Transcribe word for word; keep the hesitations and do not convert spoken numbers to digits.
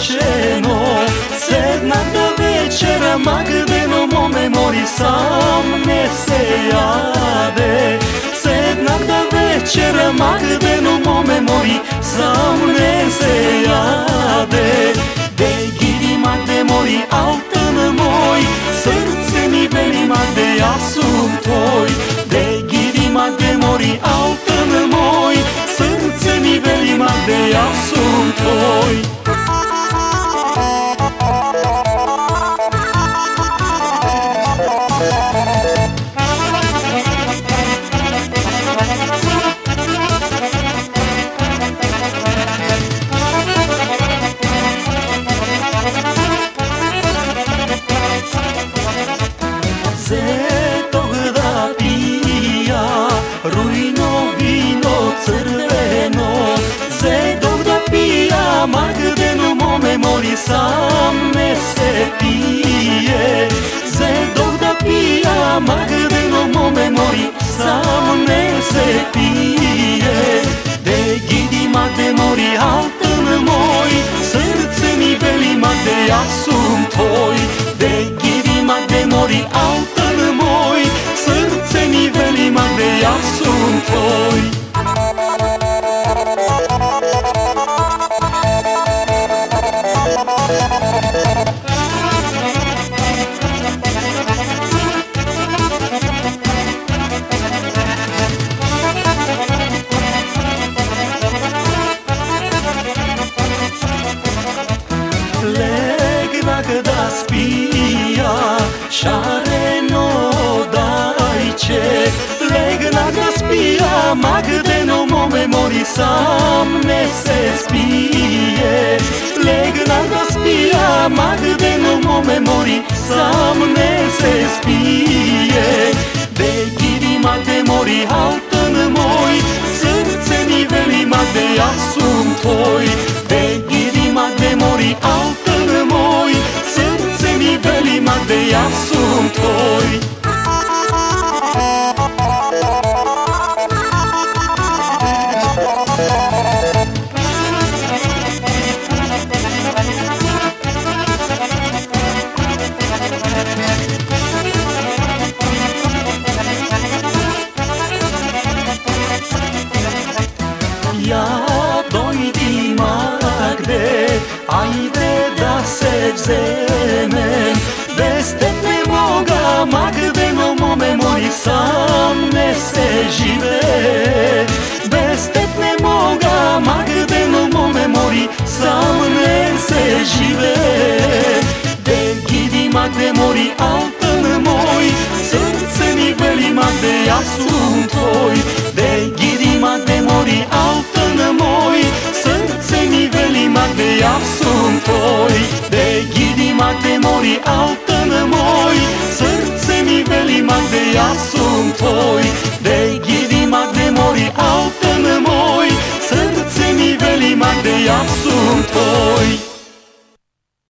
rečeno, sednak da večera Magdeno mo memori sam ne se jade. Sednak da večera Magdeno mo memori sam ne se jade. De gidi Magde mori altın moj, srce mi veli Magde ja sum tvoj. De gidi Magde mori altın moj, srce mi veli Magde ja sum tvoj. Zetog da pija rujno vino crveno, zetog da pija Magdeno mo memori sam ne se pije. Zetog da pija Magdeno mo memori sam ne se pije. De gidi Magde mori altın moj, srce mi veli Magde ja sum tvoj. De gidi Magde mori altın moj, srce mi veli Magde ja sum tvoj. Legnak da spija šareno dajče, legnak da spija Magdeno mo memori sam ne se spije. Legnak da spija Magdeno mo memori sam ne se spije. De gidi Magde mori altın moj, srce mi veli Magde ja sum tvoj. De gidi Magde mori altın moj, srce mi veli Magde ja sum tvoj. Ja dojdi Magde, ajde da se vzemem, bez tebe moga Magdeno mo memori sam ne se žive. Bez tebe moga Magdeno mo memori sam ne se žive.